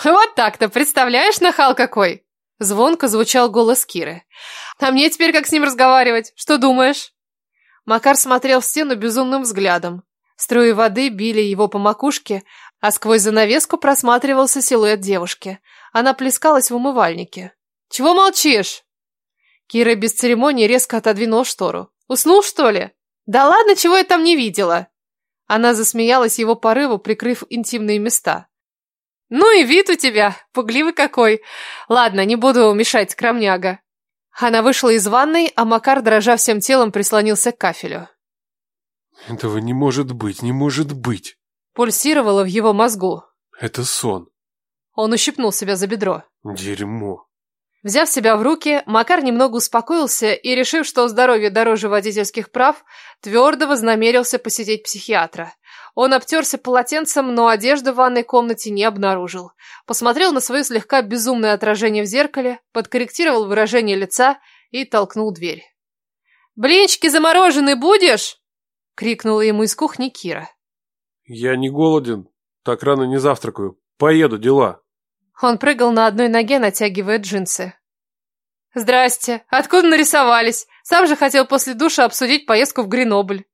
Вот так-то, представляешь, нахал какой? Звонко звучал голос Киры. А мне теперь как с ним разговаривать? Что думаешь? Макар смотрел в стену безумным взглядом. Струи воды били его по макушке, а сквозь занавеску просматривался силуэт девушки. Она плескалась в умывальнике. «Чего молчишь?» Кира без церемонии резко отодвинула штору. «Уснул, что ли?» «Да ладно, чего я там не видела?» Она засмеялась его порыву, прикрыв интимные места. «Ну и вид у тебя, пугливый какой. Ладно, не буду мешать, скромняга». Она вышла из ванной, а Макар, дрожа всем телом, прислонился к кафелю. «Этого не может быть, не может быть!» Пульсировало в его мозгу. «Это сон!» Он ущипнул себя за бедро. «Дерьмо!» Взяв себя в руки, Макар немного успокоился и, решив, что здоровье дороже водительских прав, твердо вознамерился посетить психиатра. Он обтерся полотенцем, но одежды в ванной комнате не обнаружил. Посмотрел на свое слегка безумное отражение в зеркале, подкорректировал выражение лица и толкнул дверь. «Блинчики замороженные будешь?» — крикнула ему из кухни Кира. «Я не голоден. Так рано не завтракаю. Поеду, дела». Он прыгал на одной ноге, натягивая джинсы. «Здрасте. Откуда нарисовались? Сам же хотел после душа обсудить поездку в Гренобль».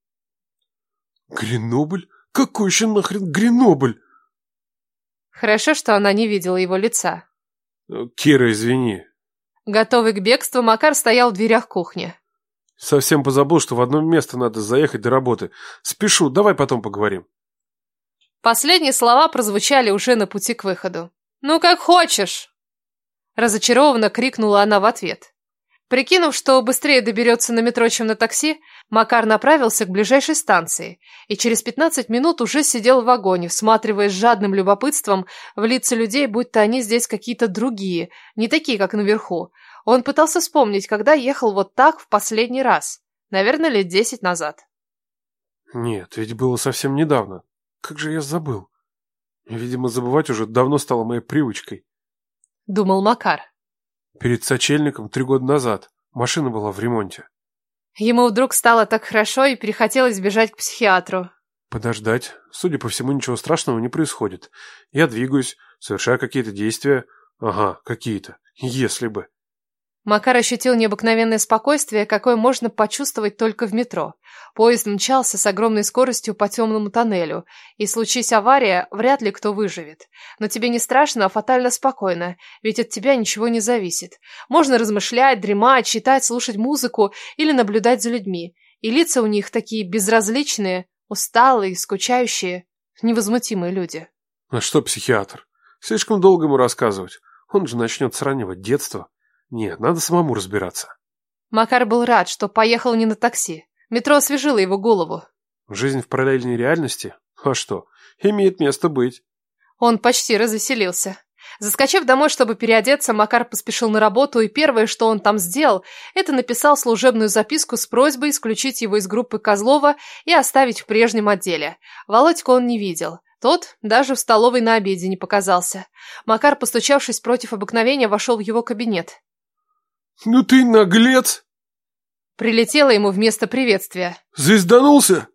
«Гренобль? Какой еще нахрен Гренобль?» Хорошо, что она не видела его лица. «Кира, извини». Готовый к бегству, Макар стоял в дверях кухни. «Совсем позабыл, что в одно место надо заехать до работы. Спешу, давай потом поговорим». Последние слова прозвучали уже на пути к выходу. «Ну, как хочешь!» Разочарованно крикнула она в ответ. Прикинув, что быстрее доберется на метро, чем на такси, Макар направился к ближайшей станции и через 15 минут уже сидел в вагоне, всматриваясь с жадным любопытством в лица людей, будто они здесь какие-то другие, не такие, как наверху. Он пытался вспомнить, когда ехал вот так в последний раз. Наверное, лет 10 назад. Нет, ведь было совсем недавно. Как же я забыл? Видимо, забывать уже давно стало моей привычкой. Думал Макар. Перед сочельником 3 года назад. Машина была в ремонте. Ему вдруг стало так хорошо и перехотелось бежать к психиатру. Подождать. Судя по всему, ничего страшного не происходит. Я двигаюсь, совершаю какие-то действия. Ага, какие-то. Если бы. Макар ощутил необыкновенное спокойствие, какое можно почувствовать только в метро. Поезд мчался с огромной скоростью по темному тоннелю, и, случись авария, вряд ли кто выживет. Но тебе не страшно, а фатально спокойно, ведь от тебя ничего не зависит. Можно размышлять, дремать, читать, слушать музыку или наблюдать за людьми. И лица у них такие безразличные, усталые, скучающие, невозмутимые люди. А что психиатр? Слишком долго ему рассказывать. Он же начнет сравнивать детство. Нет, надо самому разбираться. Макар был рад, что поехал не на такси. Метро освежило его голову. Жизнь в параллельной реальности? А что? Имеет место быть. Он почти развеселился. Заскочив домой, чтобы переодеться, Макар поспешил на работу, и первое, что он там сделал, это написал служебную записку с просьбой исключить его из группы Козлова и оставить в прежнем отделе. Володьку он не видел. Тот даже в столовой на обеде не показался. Макар, постучавшись против обыкновения, вошел в его кабинет. «Ну ты наглец!» Прилетело ему вместо приветствия. «Звезданулся?»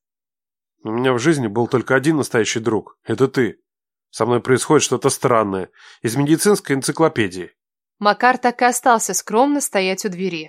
У меня в жизни был только один настоящий друг. Это ты. Со мной происходит что-то странное. Из медицинской энциклопедии. Макар так и остался скромно стоять у двери.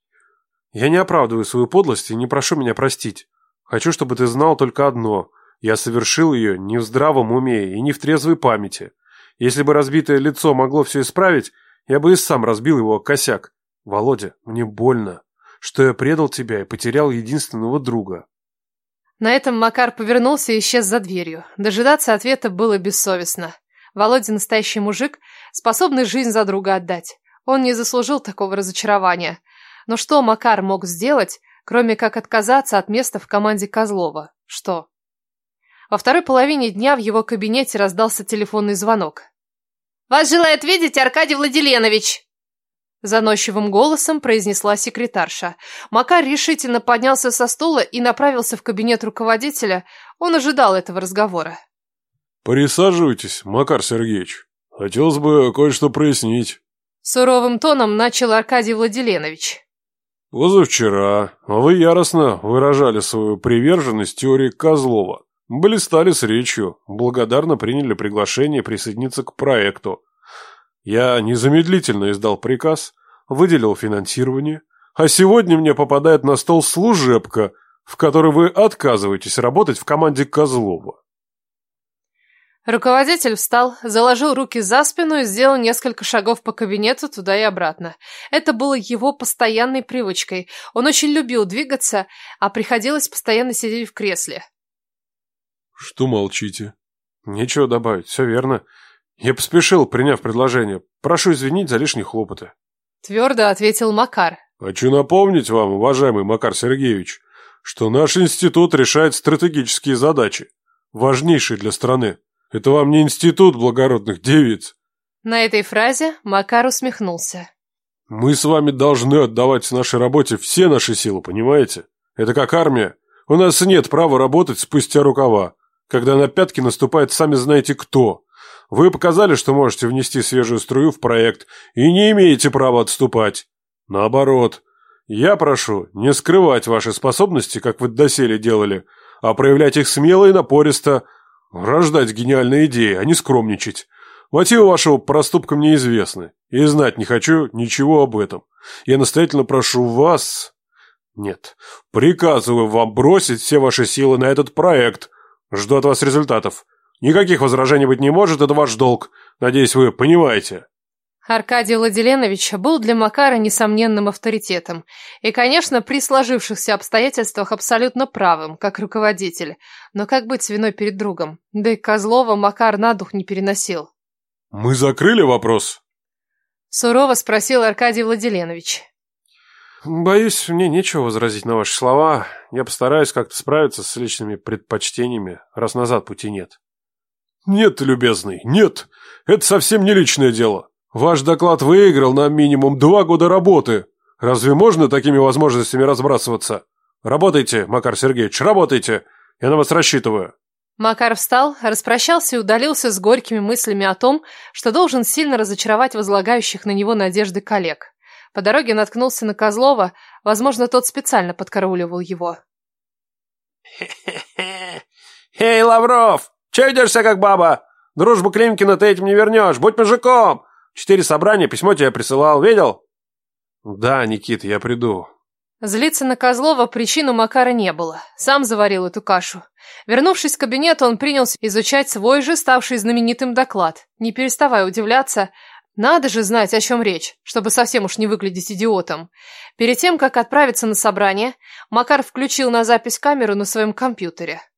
Я не оправдываю свою подлость и не прошу меня простить. Хочу, чтобы ты знал только одно. Я совершил ее не в здравом уме и не в трезвой памяти. Если бы разбитое лицо могло все исправить, я бы и сам разбил его о косяк. Володя, мне больно, что я предал тебя и потерял единственного друга. На этом Макар повернулся и исчез за дверью. Дожидаться ответа было бессовестно. Володя настоящий мужик, способный жизнь за друга отдать. Он не заслужил такого разочарования. Но что Макар мог сделать, кроме как отказаться от места в команде Козлова? Что? Во второй половине дня в его кабинете раздался телефонный звонок. «Вас желает видеть Аркадий Владиленович!» Заносчивым голосом произнесла секретарша. Макар решительно поднялся со стула и направился в кабинет руководителя. Он ожидал этого разговора. «Присаживайтесь, Макар Сергеевич. Хотелось бы кое-что прояснить». Суровым тоном начал Аркадий Владиленович. Позавчера вы яростно выражали свою приверженность теории Козлова. Блистали с речью, благодарно приняли приглашение присоединиться к проекту. Я незамедлительно издал приказ, выделил финансирование, а сегодня мне попадает на стол служебка, в которой вы отказываетесь работать в команде Козлова. Руководитель встал, заложил руки за спину и сделал несколько шагов по кабинету туда и обратно. Это было его постоянной привычкой. Он очень любил двигаться, а приходилось постоянно сидеть в кресле. Что молчите? Нечего добавить, все верно. Я поспешил, приняв предложение. Прошу извинить за лишние хлопоты. Твердо ответил Макар. Хочу напомнить вам, уважаемый Макар Сергеевич, что наш институт решает стратегические задачи, важнейшие для страны. Это вам не институт благородных девиц. На этой фразе Макар усмехнулся. Мы с вами должны отдавать в нашей работе все наши силы, понимаете? Это как армия. У нас нет права работать спустя рукава, когда на пятки наступает сами знаете кто. Вы показали, что можете внести свежую струю в проект и не имеете права отступать. Наоборот, я прошу не скрывать ваши способности, как вы доселе делали, а проявлять их смело и напористо, рождать гениальные идеи, а не скромничать. Мотивы вашего проступка мне известны, и знать не хочу ничего об этом. Я настоятельно прошу вас... Нет, приказываю вам бросить все ваши силы на этот проект. Жду от вас результатов. Никаких возражений быть не может, это ваш долг. Надеюсь, вы понимаете. Аркадий Владиленович был для Макара несомненным авторитетом и, конечно, при сложившихся обстоятельствах абсолютно правым, как руководитель. Но как быть с виной перед другом? Да и Козлова Макар на дух не переносил. «Мы закрыли вопрос?» Сурово спросил Аркадий Владиленович. «Боюсь, мне нечего возразить на ваши слова. Я постараюсь как-то справиться с личными предпочтениями, раз назад пути нет». «Нет, любезный, нет. Это совсем не личное дело. Ваш доклад выиграл нам минимум 2 года работы. Разве можно такими возможностями разбрасываться? Работайте, Макар Сергеевич, работайте. Я на вас рассчитываю». Макар встал, распрощался и удалился с горькими мыслями о том, что должен сильно разочаровать возлагающих на него надежды коллег. По дороге наткнулся на Козлова, возможно, тот специально подкарауливал его. «Эй, Лавров, че ведешься как баба? Дружбу Климкина ты этим не вернешь, будь мужиком! 4 собрания, письмо тебе присылал, видел?» «Да, Никит, я приду». Злиться на Козлова причин у Макара не было. Сам заварил эту кашу. Вернувшись в кабинет, он принялся изучать свой же, ставший знаменитым доклад, не переставая удивляться. Надо же знать, о чем речь, чтобы совсем уж не выглядеть идиотом. Перед тем, как отправиться на собрание, Макар включил на запись камеру на своем компьютере.